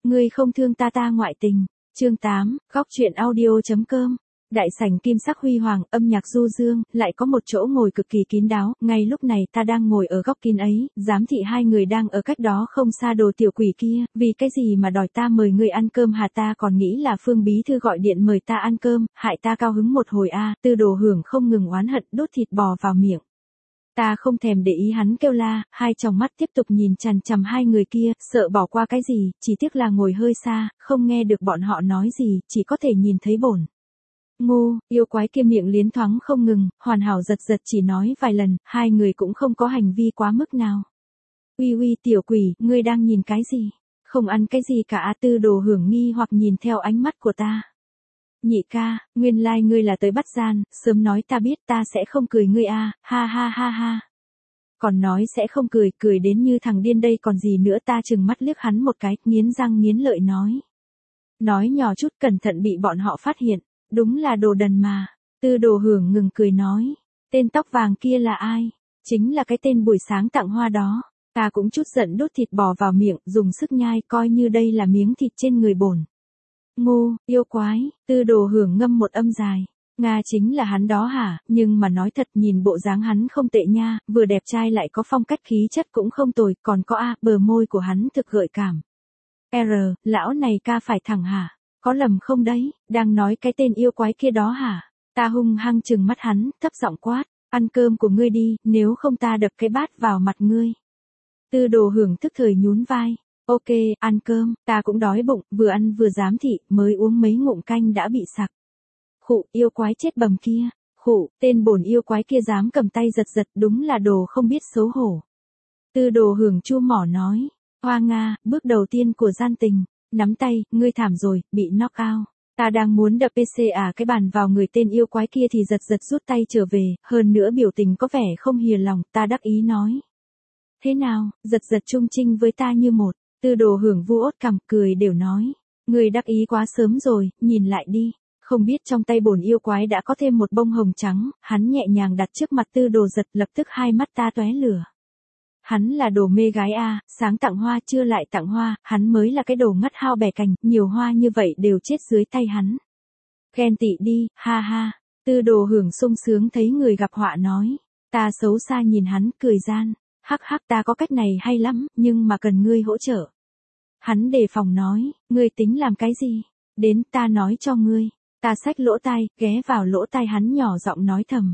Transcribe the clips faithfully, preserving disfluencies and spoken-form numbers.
Ngươi không thương ta ta ngoại tình. Chương tám, góc truyện audio.com. Đại sảnh kim sắc huy hoàng, âm nhạc du dương, lại có một chỗ ngồi cực kỳ kín đáo, ngay lúc này ta đang ngồi ở góc kín ấy, giám thị hai người đang ở cách đó không xa đồ tiểu quỷ kia, vì cái gì mà đòi ta mời người ăn cơm hả, ta còn nghĩ là Phương bí thư gọi điện mời ta ăn cơm, hại ta cao hứng một hồi a. Tư Đồ Hưởng không ngừng oán hận đốt thịt bò vào miệng. Ta không thèm để ý hắn kêu la, hai tròng mắt tiếp tục nhìn chằm chằm hai người kia, sợ bỏ qua cái gì, chỉ tiếc là ngồi hơi xa, không nghe được bọn họ nói gì, chỉ có thể nhìn thấy bổn. Ngu, yêu quái kia miệng liến thoáng không ngừng, hoàn hảo giật giật chỉ nói vài lần, hai người cũng không có hành vi quá mức nào. Uy uy tiểu quỷ, ngươi đang nhìn cái gì? Không ăn cái gì cả. Tư Đồ Hưởng nghi hoặc nhìn theo ánh mắt của ta. Nhị ca, nguyên lai like ngươi là tới bắt gian, sớm nói ta biết ta sẽ không cười ngươi a, ha ha ha ha. Còn nói sẽ không cười, cười đến như thằng điên đây còn gì nữa. Ta chừng mắt liếc hắn một cái, nghiến răng nghiến lợi nói. Nói nhỏ chút cẩn thận bị bọn họ phát hiện, đúng là đồ đần mà. Tư Đồ Hưởng ngừng cười nói, tên tóc vàng kia là ai? Chính là cái tên buổi sáng tặng hoa đó. Ta cũng chút giận đốt thịt bò vào miệng, dùng sức nhai coi như đây là miếng thịt trên người bổn. Ngu, yêu quái, Tư Đồ Hưởng ngâm một âm dài. Nga chính là hắn đó hả, nhưng mà nói thật nhìn bộ dáng hắn không tệ nha, vừa đẹp trai lại có phong cách khí chất cũng không tồi, còn có a, bờ môi của hắn thực gợi cảm. R, lão này ca phải thẳng hả? Có lầm không đấy, đang nói cái tên yêu quái kia đó hả? Ta hung hăng trừng mắt hắn, thấp giọng quát, ăn cơm của ngươi đi, nếu không ta đập cái bát vào mặt ngươi. Tư Đồ Hưởng tức thời nhún vai. Ok, ăn cơm, ta cũng đói bụng, vừa ăn vừa giám thị, mới uống mấy ngụm canh đã bị sặc. Khụ, yêu quái chết bầm kia, khụ, tên bổn yêu quái kia dám cầm tay giật giật, đúng là đồ không biết xấu hổ. Tư Đồ Hưởng chu mỏ nói, hoa nga, bước đầu tiên của gian tình, nắm tay, ngươi thảm rồi, bị knock out. Ta đang muốn đập pê xê à cái bàn vào người tên yêu quái kia thì giật giật rút tay trở về, hơn nữa biểu tình có vẻ không hiền lòng, ta đắc ý nói. Thế nào, giật giật chung chinh với ta như một. Tư Đồ Hưởng vu ốt cằm cười đều nói, người đắc ý quá sớm rồi, nhìn lại đi, không biết trong tay bổn yêu quái đã có thêm một bông hồng trắng, hắn nhẹ nhàng đặt trước mặt Tư Đồ giật, lập tức hai mắt ta tóe lửa. Hắn là đồ mê gái a, sáng tặng hoa chưa lại tặng hoa, hắn mới là cái đồ ngắt hao bẻ cành, nhiều hoa như vậy đều chết dưới tay hắn. Ghen tị đi, ha ha. Tư Đồ Hưởng sung sướng thấy người gặp họa nói, ta xấu xa nhìn hắn cười gian. Hắc hắc, ta có cách này hay lắm, nhưng mà cần ngươi hỗ trợ. Hắn đề phòng nói, ngươi tính làm cái gì? Đến ta nói cho ngươi. Ta xách lỗ tai, ghé vào lỗ tai hắn nhỏ giọng nói thầm.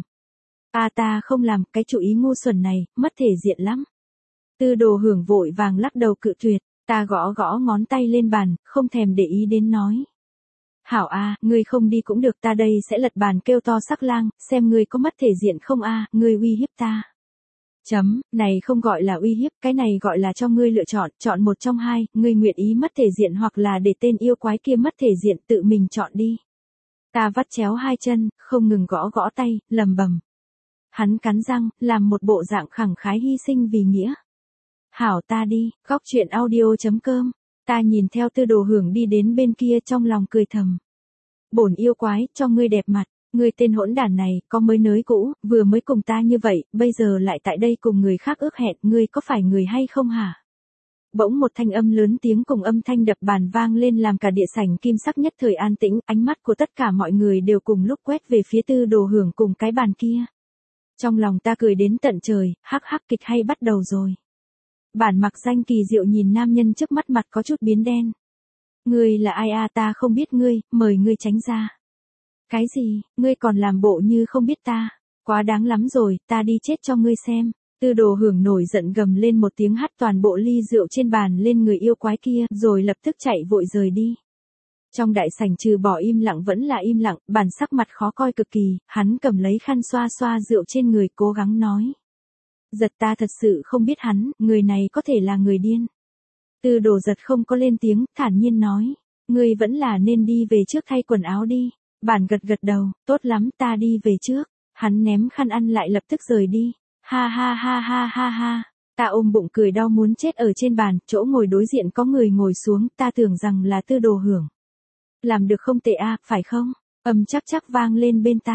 À ta không làm, cái chủ ý ngu xuẩn này, mất thể diện lắm. Tư Đồ Hưởng vội vàng lắc đầu cự tuyệt, ta gõ gõ ngón tay lên bàn, không thèm để ý đến nói. Hảo a, ngươi không đi cũng được, ta đây sẽ lật bàn kêu to sắc lang, xem ngươi có mất thể diện không a, ngươi uy hiếp ta. Chấm, này không gọi là uy hiếp, cái này gọi là cho ngươi lựa chọn, chọn một trong hai, ngươi nguyện ý mất thể diện hoặc là để tên yêu quái kia mất thể diện, tự mình chọn đi. Ta vắt chéo hai chân, không ngừng gõ gõ tay, lầm bầm. Hắn cắn răng, làm một bộ dạng khẳng khái hy sinh vì nghĩa. Hảo ta đi, góc truyện audio.com. Ta nhìn theo Tư Đồ Hưởng đi đến bên kia trong lòng cười thầm. Bổn yêu quái, cho ngươi đẹp mặt. Ngươi tên hỗn đản này, có mới nới cũ, vừa mới cùng ta như vậy, bây giờ lại tại đây cùng người khác ước hẹn, ngươi có phải người hay không hả? Bỗng một thanh âm lớn tiếng cùng âm thanh đập bàn vang lên làm cả địa sảnh kim sắc nhất thời an tĩnh, ánh mắt của tất cả mọi người đều cùng lúc quét về phía Tư Đồ Hưởng cùng cái bàn kia. Trong lòng ta cười đến tận trời, hắc hắc kịch hay bắt đầu rồi. Bản mặc danh kỳ diệu nhìn nam nhân trước mắt mặt có chút biến đen. Ngươi là ai a, ta không biết ngươi, mời ngươi tránh ra. Cái gì, ngươi còn làm bộ như không biết ta, quá đáng lắm rồi, ta đi chết cho ngươi xem. Tư Đồ Hưởng nổi giận gầm lên một tiếng hắt toàn bộ ly rượu trên bàn lên người yêu quái kia, rồi lập tức chạy vội rời đi. Trong đại sảnh trừ bỏ im lặng vẫn là im lặng, bản sắc mặt khó coi cực kỳ, hắn cầm lấy khăn xoa xoa rượu trên người cố gắng nói. Giật ta thật sự không biết hắn, người này có thể là người điên. Tư Đồ giật không có lên tiếng, thản nhiên nói, ngươi vẫn là nên đi về trước thay quần áo đi. Bản gật gật đầu, tốt lắm ta đi về trước. Hắn ném khăn ăn lại lập tức rời đi. Ha ha ha ha ha ha. Ta ôm bụng cười đau muốn chết ở trên bàn, chỗ ngồi đối diện có người ngồi xuống, ta tưởng rằng là Tư Đồ Hưởng. Làm được không tệ a, phải không? Âm chắc chắc vang lên bên tai.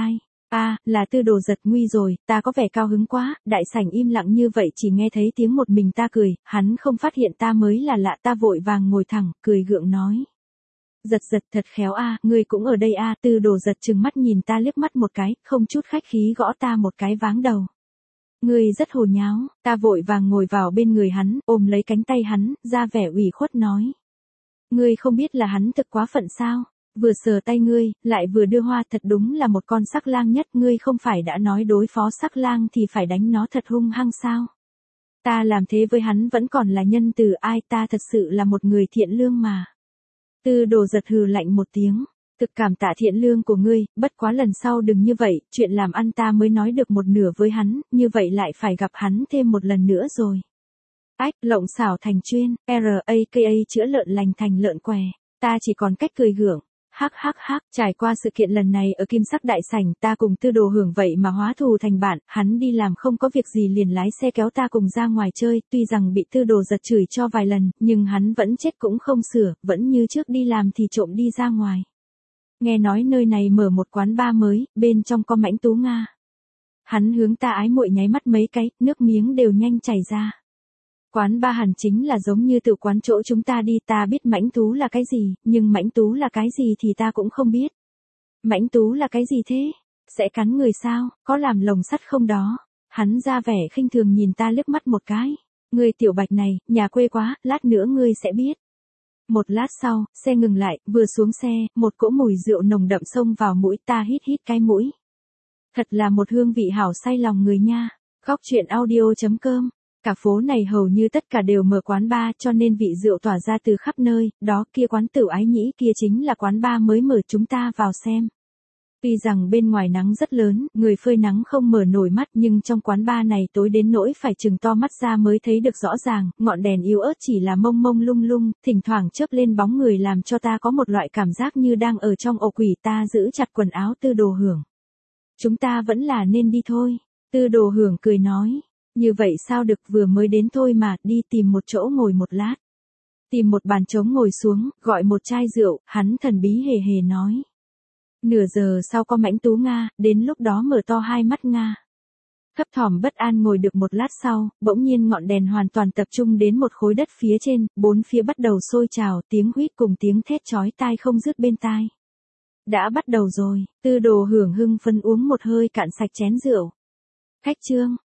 A, là Tư Đồ Giật, nguy rồi, ta có vẻ cao hứng quá, đại sảnh im lặng như vậy chỉ nghe thấy tiếng một mình ta cười, hắn không phát hiện ta mới là lạ, ta vội vàng ngồi thẳng, cười gượng nói. Giật giật thật khéo a, ngươi cũng ở đây a, Tư Đồ Giật trừng mắt nhìn ta liếc mắt một cái, không chút khách khí gõ ta một cái váng đầu. Ngươi rất hồ nháo, ta vội vàng ngồi vào bên người hắn, ôm lấy cánh tay hắn, ra vẻ ủy khuất nói. Ngươi không biết là hắn thực quá phận sao? Vừa sờ tay ngươi, lại vừa đưa hoa, thật đúng là một con sắc lang nhất, ngươi không phải đã nói đối phó sắc lang thì phải đánh nó thật hung hăng sao? Ta làm thế với hắn vẫn còn là nhân từ, ai, ta thật sự là một người thiện lương mà. Tư Đồ Giật hừ lạnh một tiếng, thực cảm tạ thiện lương của ngươi, bất quá lần sau đừng như vậy, chuyện làm ăn ta mới nói được một nửa với hắn, như vậy lại phải gặp hắn thêm một lần nữa rồi. Ách, lộng xảo thành chuyên, R A K A chữa lợn lành thành lợn què, ta chỉ còn cách cười gượng. Hắc hắc hắc, trải qua sự kiện lần này ở Kim Sắc Đại Sảnh, ta cùng Tư Đồ Hưởng vậy mà hóa thù thành bạn, hắn đi làm không có việc gì liền lái xe kéo ta cùng ra ngoài chơi, tuy rằng bị Tư Đồ Giật chửi cho vài lần, nhưng hắn vẫn chết cũng không sửa, vẫn như trước đi làm thì trộm đi ra ngoài. Nghe nói nơi này mở một quán bar mới, bên trong có Mãnh Tú Nga. Hắn hướng ta ái muội nháy mắt mấy cái, nước miếng đều nhanh chảy ra. Quán ba hẳn chính là giống như từ quán chỗ chúng ta đi, ta biết Mãnh Tú là cái gì, nhưng Mãnh Tú là cái gì thì ta cũng không biết. Mãnh Tú là cái gì thế? Sẽ cắn người sao? Có làm lồng sắt không đó? Hắn ra vẻ khinh thường nhìn ta liếc mắt một cái. Ngươi tiểu bạch này, nhà quê quá, lát nữa ngươi sẽ biết. Một lát sau, xe ngừng lại, vừa xuống xe, một cỗ mùi rượu nồng đậm xông vào mũi, ta hít hít cái mũi. Thật là một hương vị hảo say lòng người nha. Góc truyện audio chấm com. Cả phố này hầu như tất cả đều mở quán bar, cho nên vị rượu tỏa ra từ khắp nơi, đó kia quán Tửu Ái Nhĩ kia chính là quán bar mới mở, chúng ta vào xem. Tuy rằng bên ngoài nắng rất lớn, người phơi nắng không mở nổi mắt, nhưng trong quán bar này tối đến nỗi phải trừng to mắt ra mới thấy được rõ ràng, ngọn đèn yếu ớt chỉ là mông mông lung lung, thỉnh thoảng chớp lên bóng người làm cho ta có một loại cảm giác như đang ở trong ổ quỷ. Ta giữ chặt quần áo Tư Đồ Hưởng. Chúng ta vẫn là nên đi thôi. Tư Đồ Hưởng cười nói. Như vậy sao được, vừa mới đến thôi mà, đi tìm một chỗ ngồi một lát. Tìm một bàn trống ngồi xuống, gọi một chai rượu, hắn thần bí hề hề nói. Nửa giờ sau có Mãnh Tú Nga, đến lúc đó mở to hai mắt Nga. Thấp thỏm bất an ngồi được một lát sau, bỗng nhiên ngọn đèn hoàn toàn tập trung đến một khối đất phía trên, bốn phía bắt đầu sôi trào, tiếng huýt cùng tiếng thét chói tai không dứt bên tai. Đã bắt đầu rồi, Tư Đồ Hưởng hưng phấn uống một hơi cạn sạch chén rượu. Khách trương.